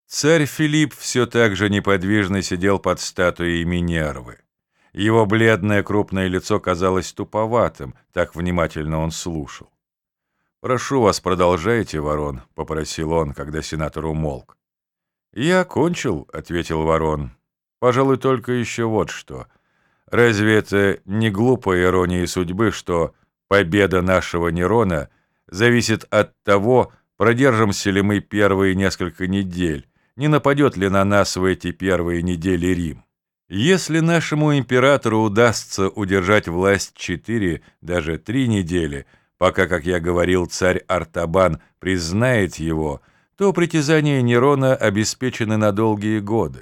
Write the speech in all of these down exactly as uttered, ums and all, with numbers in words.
Царь Филипп все так же неподвижно сидел под статуей Минервы. Его бледное крупное лицо казалось туповатым, так внимательно он слушал. «Прошу вас, продолжайте, Ворон», — попросил он, когда сенатор умолк. «Я кончил», — ответил Ворон. «Пожалуй, только еще вот что. Разве это не глупая ирония судьбы, что победа нашего Нерона зависит от того, продержимся ли мы первые несколько недель, не нападет ли на нас в эти первые недели Рим? Если нашему императору удастся удержать власть четыре, даже три недели, пока, как я говорил, царь Артабан признает его, то притязания Нерона обеспечены на долгие годы.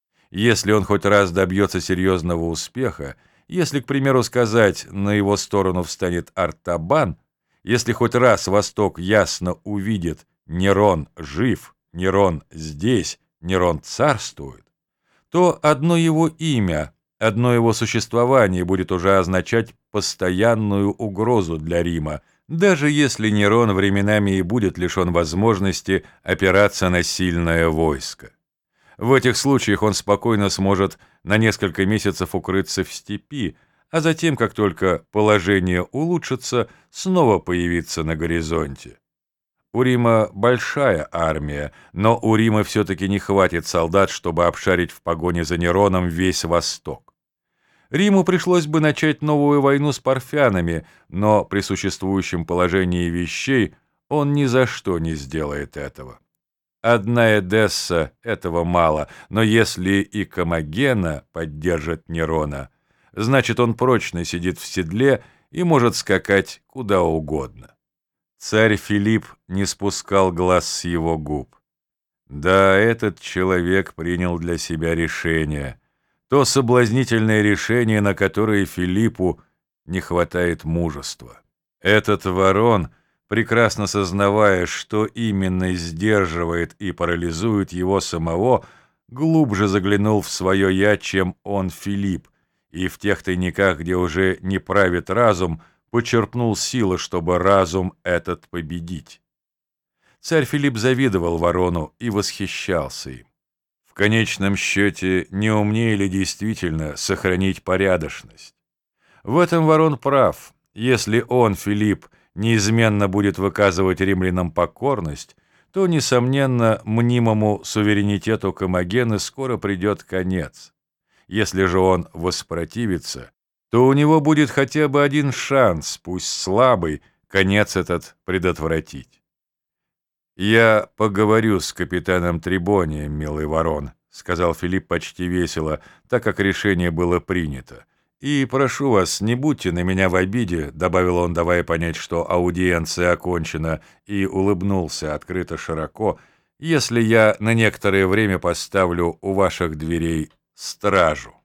Если он хоть раз добьется серьезного успеха, если, к примеру, сказать, на его сторону встанет Артабан, если хоть раз Восток ясно увидит «Нерон жив», «Нерон здесь», «Нерон царствует», то одно его имя, одно его существование будет уже означать постоянную угрозу для Рима, даже если Нерон временами и будет лишен возможности опираться на сильное войско. В этих случаях он спокойно сможет на несколько месяцев укрыться в степи, а затем, как только положение улучшится, снова появиться на горизонте. У Рима большая армия, но у Рима все-таки не хватит солдат, чтобы обшарить в погоне за Нероном весь Восток. Риму пришлось бы начать новую войну с парфянами, но при существующем положении вещей он ни за что не сделает этого. Одна Эдесса этого мало, но если и Комагена поддержит Нерона, значит, он прочно сидит в седле и может скакать куда угодно. Царь Филипп не спускал глаз с его губ. Да, этот человек принял для себя решение, то соблазнительное решение, на которое Филиппу не хватает мужества. Этот Ворон, прекрасно сознавая, что именно сдерживает и парализует его самого, глубже заглянул в свое «я», чем он, Филипп, и в тех тайниках, где уже не правит разум, почерпнул силы, чтобы разум этот победить. Царь Филипп завидовал Ворону и восхищался им. В конечном счете, не умнее ли действительно сохранить порядочность? В этом Ворон прав. Если он, Филипп, неизменно будет выказывать римлянам покорность, то, несомненно, мнимому суверенитету Комагены скоро придет конец. Если же он воспротивится, то у него будет хотя бы один шанс, пусть слабый, конец этот предотвратить. «Я поговорю с капитаном Трибонием, милый Ворон», — сказал Филипп почти весело, так как решение было принято. «И прошу вас, не будьте на меня в обиде», — добавил он, давая понять, что аудиенция окончена, и улыбнулся открыто широко, «если я на некоторое время поставлю у ваших дверей стражу».